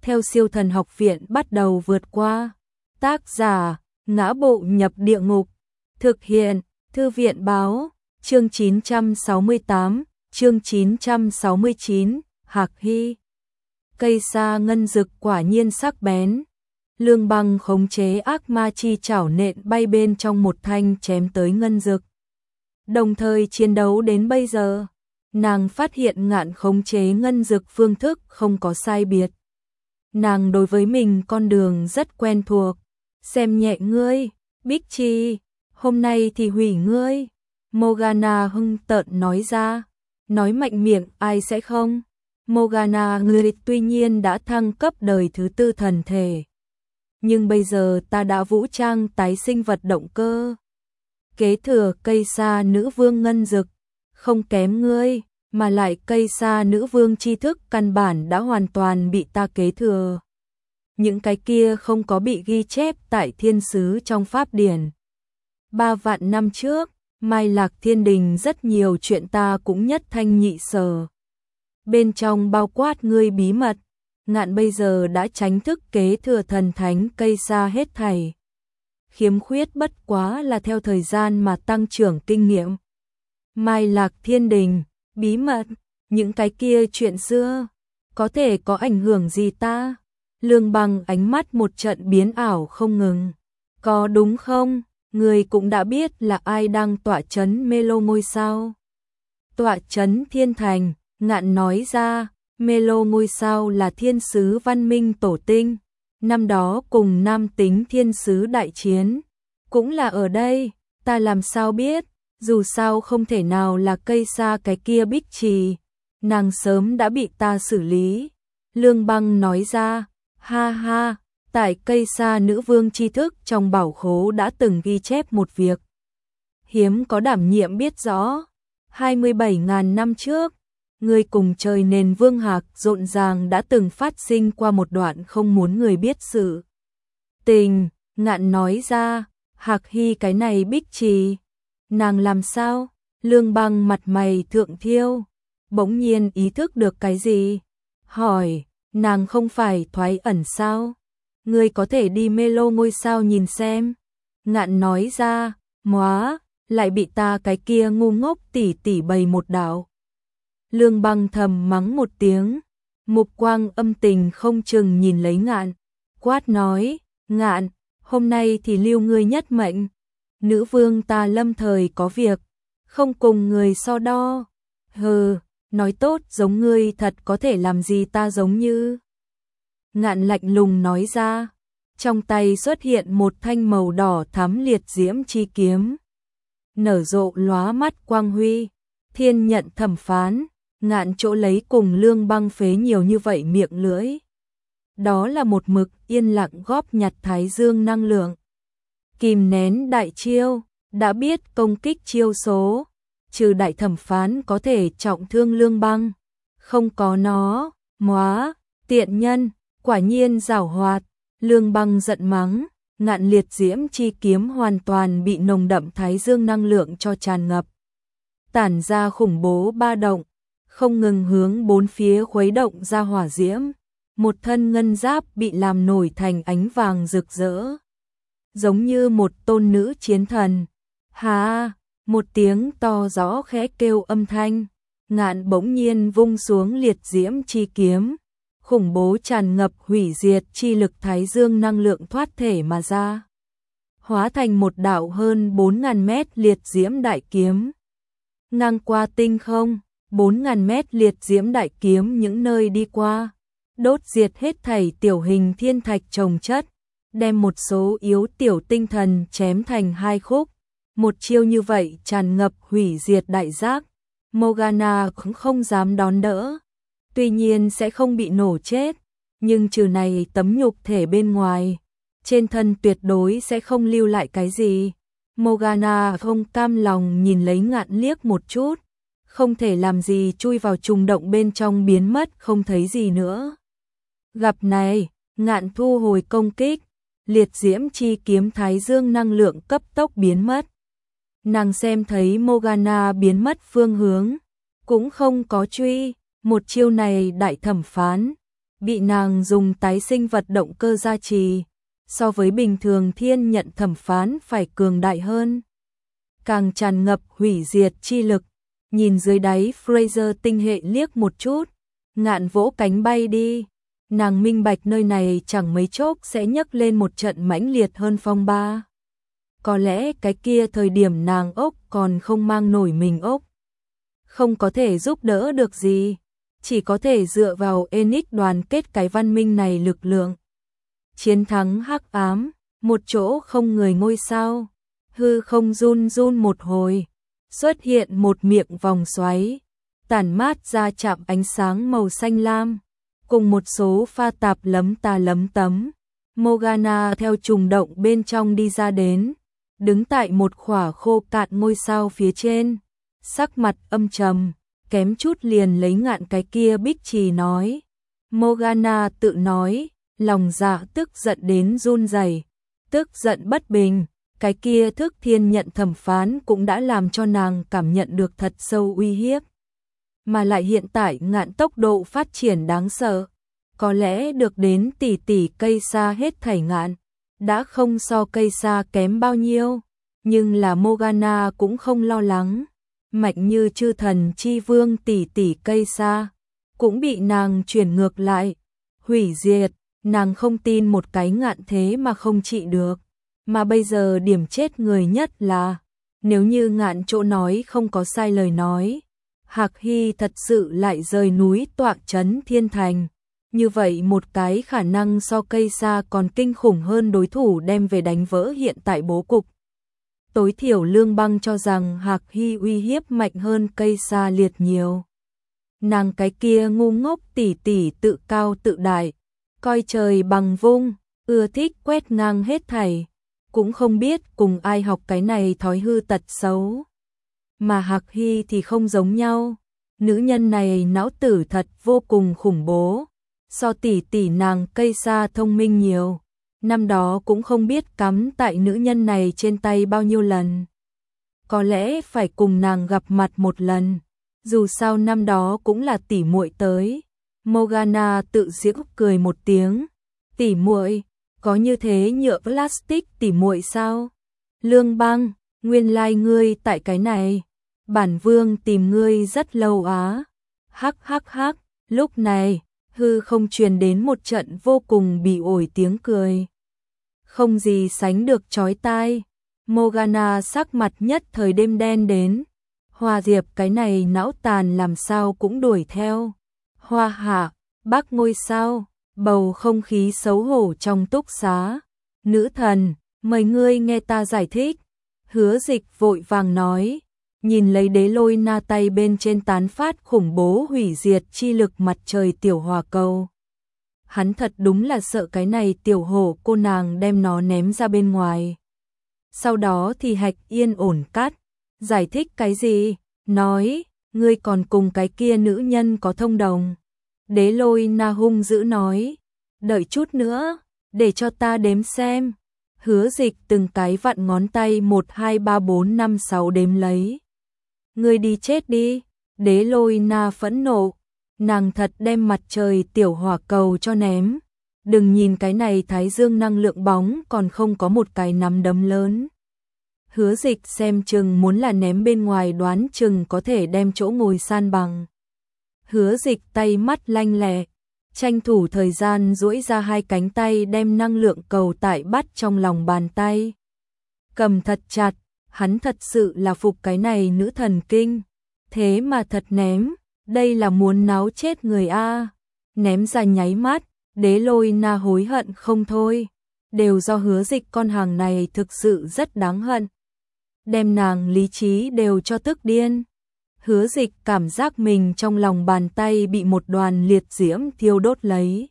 theo Siêu Thần Học Viện bắt đầu vượt qua. Tác giả: Ngã Bộ Nhập Địa Ngục. Thực hiện: Thư viện báo. Chương 968, chương 969, Hạc Hy. Cây sa ngân dực quả nhiên sắc bén. Lương Băng khống chế ác ma chi chảo nện bay bên trong một thanh chém tới ngân dực. Đồng thời chiến đấu đến bây giờ, nàng phát hiện Ngạn khống chế ngân dực phương thức không có sai biệt. Nàng đối với mình con đường rất quen thuộc. Xem nhẹ ngươi, Bích Chi, hôm nay thì hủy ngươi. Morgana hung tợn nói ra, nói mạnh miệng ai sẽ không. Morgana ngươi tuy nhiên đã thăng cấp đời thứ 4 thần thể. Nhưng bây giờ ta đã vũ trang tái sinh vật động cơ. Kế thừa cây sa nữ vương ngân dực, không kém ngươi, mà lại cây sa nữ vương tri thức căn bản đã hoàn toàn bị ta kế thừa. Những cái kia không có bị ghi chép tại thiên sứ trong pháp điển. 3 vạn năm trước, Mai Lạc Thiên Đình rất nhiều chuyện ta cũng nhất thanh nhị sở. Bên trong bao quát ngươi bí mật, Ngạn bây giờ đã tránh thức kế thừa thần thánh cây sa hết thảy. Khiếm khuyết bất quá là theo thời gian mà tăng trưởng kinh nghiệm. Mai Lạc Thiên Đình, bí mật, những cái kia chuyện xưa, có thể có ảnh hưởng gì ta? Lương Băng ánh mắt một trận biến ảo không ngừng. Có đúng không? Người cũng đã biết là ai đang tọa chấn Melo ngôi sao. Tọa chấn Thiên Thành, Ngạn nói ra, Melo ngôi sao là thiên sứ văn minh tổ tinh. Năm đó cùng nam tính thiên sứ đại chiến. Cũng là ở đây, ta làm sao biết, dù sao không thể nào là cây sa cái kia Bích Trì. Nàng sớm đã bị ta xử lý. Lương Băng nói ra, ha ha, tại cây sa nữ vương tri thức trong bảo khố đã từng ghi chép một việc. Hiếm có đảm nhiệm biết rõ, 27.000 năm trước, người cùng trời nền vương Hạc rộn ràng đã từng phát sinh qua một đoạn không muốn người biết sự tình. Ngạn nói ra, Hạc Hy cái này Bích Trì, nàng làm sao? Lương Băng mặt mày thượng thiêu, bỗng nhiên ý thức được cái gì? Hỏi, nàng không phải thoái ẩn sao? Ngươi có thể đi Melo ngôi sao nhìn xem. Ngạn nói ra, móa, lại bị ta cái kia ngu ngốc tỉ tỉ bày một đạo. Lương Băng thầm mắng một tiếng, mục quang âm tình không chừng nhìn lấy Ngạn, quát nói, Ngạn, hôm nay thì lưu ngươi nhất mệnh. Nữ vương ta lâm thời có việc, không cùng người so đo. Hừ, nói tốt giống ngươi thật có thể làm gì ta giống như. Ngạn lạnh lùng nói ra, trong tay xuất hiện một thanh màu đỏ thắm liệt diễm chi kiếm. Nở rộ lóa mắt quang huy, thiên nhận thẩm phán, Ngạn chỗ lấy cùng Lương Băng phế nhiều như vậy miệng lưỡi. Đó là một mực yên lặng góp nhặt thái dương năng lượng. Kìm nén đại chiêu, đã biết công kích chiêu số, trừ đại thẩm phán có thể trọng thương Lương Băng. Không có nó, móa, tiện nhân, quả nhiên giảo hoạt. Lương Băng giận mắng, Ngạn liệt diễm chi kiếm hoàn toàn bị nồng đậm thái dương năng lượng cho tràn ngập. Tản ra khủng bố ba động, không ngừng hướng bốn phía khuấy động ra hỏa diễm. Một thân ngân giáp bị làm nổi thành ánh vàng rực rỡ, giống như một tôn nữ chiến thần. Hà, một tiếng to rõ khẽ kêu âm thanh, Ngạn bỗng nhiên vung xuống liệt diễm chi kiếm, khủng bố tràn ngập hủy diệt chi lực thái dương năng lượng thoát thể mà ra, hóa thành một đạo hơn 4.000 mét liệt diễm đại kiếm. Ngang qua tinh không, 4.000 mét liệt diễm đại kiếm những nơi đi qua, đốt diệt hết thảy tiểu hình thiên thạch chồng chất, đem một số yếu tiểu tinh thần chém thành hai khúc. Một chiêu như vậy tràn ngập hủy diệt đại giác, Morgana cũng không dám đón đỡ. Tuy nhiên sẽ không bị nổ chết, nhưng trừ này tấm nhục thể bên ngoài, trên thân tuyệt đối sẽ không lưu lại cái gì. Morgana không cam lòng nhìn lấy Ngạn liếc một chút, không thể làm gì chui vào trùng động bên trong biến mất không thấy gì nữa. Gặp này, Ngạn thu hồi công kích, liệt diễm chi kiếm thái dương năng lượng cấp tốc biến mất. Nàng xem thấy Morgana biến mất phương hướng, cũng không có truy, một chiêu này đại thẩm phán, bị nàng dùng tái sinh vật động cơ gia trì, so với bình thường thiên nhận thẩm phán phải cường đại hơn, càng tràn ngập hủy diệt chi lực. Nhìn dưới đáy Fraser tinh hệ liếc một chút, Ngạn vỗ cánh bay đi. Nàng minh bạch nơi này chẳng mấy chốc sẽ nhấc lên một trận mãnh liệt hơn phong ba. Có lẽ cái kia thời điểm nàng ốc còn không mang nổi mình ốc, không có thể giúp đỡ được gì, chỉ có thể dựa vào Enix đoàn kết cái văn minh này lực lượng. Chiến thắng hắc ám, một chỗ không người ngôi sao, hư không run run một hồi, xuất hiện một miệng vòng xoáy, tản mát ra chạm ánh sáng màu xanh lam, cùng một số pha tạp lấm ta lấm tấm. Morgana theo trùng động bên trong đi ra đến, đứng tại một khỏa khô cạn ngôi sao phía trên, sắc mặt âm trầm, kém chút liền lấy Ngạn cái kia bích trì nói. Morgana tự nói, lòng dạ tức giận đến run rẩy, tức giận bất bình, cái kia thức thiên nhận thẩm phán cũng đã làm cho nàng cảm nhận được thật sâu uy hiếp. Mà lại hiện tại Ngạn tốc độ phát triển đáng sợ, có lẽ được đến tỷ tỷ cây sa hết thảy Ngạn, đã không so cây sa kém bao nhiêu, nhưng là Morgana cũng không lo lắng, mạnh như chư thần chi vương tỷ tỷ cây sa, cũng bị nàng chuyển ngược lại, hủy diệt, nàng không tin một cái Ngạn thế mà không trị được, mà bây giờ điểm chết người nhất là, nếu như Ngạn chỗ nói không có sai lời nói, Hạc Hy thật sự lại rời núi tọa trấn thiên thành. Như vậy một cái khả năng so cây sa còn kinh khủng hơn đối thủ đem về đánh vỡ hiện tại bố cục. Tối thiểu Lương Băng cho rằng Hạc Hy uy hiếp mạnh hơn cây sa liệt nhiều. Nàng cái kia ngu ngốc tỉ tỉ tự cao tự đại, coi trời bằng vung, ưa thích quét ngang hết thảy, cũng không biết cùng ai học cái này thói hư tật xấu. Mà Hạc Hy thì không giống nhau, nữ nhân này não tử thật vô cùng khủng bố, so tỷ tỷ nàng cây sa thông minh nhiều, năm đó cũng không biết cắm tại nữ nhân này trên tay bao nhiêu lần. Có lẽ phải cùng nàng gặp mặt một lần, dù sao năm đó cũng là tỷ muội tới. Morgana tự giễu cười một tiếng, tỷ muội, có như thế nhựa plastic tỷ muội sao? Lương Băng, nguyên lai ngươi tại cái này, bản vương tìm ngươi rất lâu á. Hắc hắc hắc, lúc này, hư không truyền đến một trận vô cùng bỉ ổi tiếng cười. Không gì sánh được chói tai. Morgana sắc mặt nhất thời đêm đen đến. Hoa Diệp cái này não tàn làm sao cũng đuổi theo. Hoa Hạ, Bắc ngôi sao, bầu không khí xấu hổ trong túc xá. Nữ thần, mời ngươi nghe ta giải thích. Hứa Dịch vội vàng nói, nhìn lấy Đế Lôi Na tay bên trên tán phát khủng bố hủy diệt chi lực mặt trời tiểu hỏa cầu. Hắn thật đúng là sợ cái này tiểu hổ cô nàng đem nó ném ra bên ngoài. Sau đó thì Hạch yên ổn cắt, giải thích cái gì, nói, ngươi còn cùng cái kia nữ nhân có thông đồng. Đế Lôi Na hung dữ nói, đợi chút nữa, để cho ta đếm xem. Hứa Dịch từng cái vặn ngón tay 1, 2, 3, 4, 5, 6 đếm lấy. Ngươi đi chết đi, Đế Lôi Na phẫn nộ, nàng thật đem mặt trời tiểu hỏa cầu cho ném. Đừng nhìn cái này thái dương năng lượng bóng còn không có một cái nắm đấm lớn. Hứa Dịch xem chừng muốn là ném bên ngoài đoán chừng có thể đem chỗ ngồi san bằng. Hứa Dịch tay mắt lanh lẹ, tranh thủ thời gian duỗi ra hai cánh tay đem năng lượng cầu tại bắt trong lòng bàn tay. Cầm thật chặt, hắn thật sự là phục cái này nữ thần kinh. Thế mà thật ném, đây là muốn náo chết người a. Ném ra nháy mắt, Đế Lôi Na hối hận không thôi. Đều do Hứa Dịch con hàng này thực sự rất đáng hận. Đem nàng lý trí đều cho tức điên. Hứa Dịch cảm giác mình trong lòng bàn tay bị một đoàn liệt diễm thiêu đốt lấy.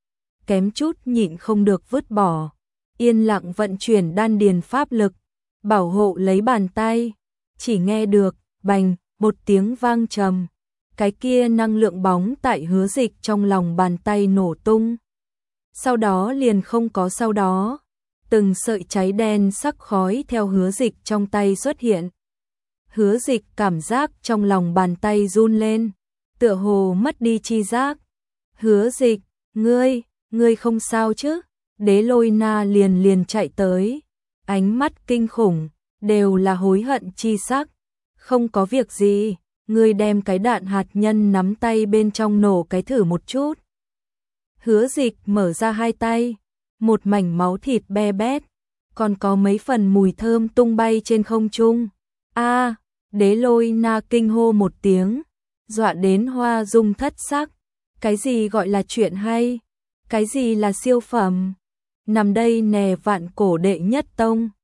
Kém chút nhịn không được vứt bỏ. Yên lặng vận chuyển đan điền pháp lực, bảo hộ lấy bàn tay. Chỉ nghe được, bành, một tiếng vang trầm. Cái kia năng lượng bóng tại Hứa Dịch trong lòng bàn tay nổ tung. Sau đó liền không có sau đó. Từng sợi cháy đen sắc khói theo Hứa Dịch trong tay xuất hiện. Hứa Dịch cảm giác trong lòng bàn tay run lên, tựa hồ mất đi chi giác. Hứa Dịch, Ngươi không sao chứ? Đế Lôi Na liền liền chạy tới, ánh mắt kinh khủng, đều là hối hận chi sắc. Không có việc gì, ngươi đem cái đạn hạt nhân nắm tay bên trong nổ cái thử một chút. Hứa Dịch mở ra hai tay, một mảnh máu thịt be bét, còn có mấy phần mùi thơm tung bay trên không trung. A, Đế Lôi Na kinh hô một tiếng, dọa đến hoa dung thất sắc. Cái gì gọi là chuyện hay? Cái gì là siêu phẩm? Nằm đây nè, vạn cổ đệ nhất tông,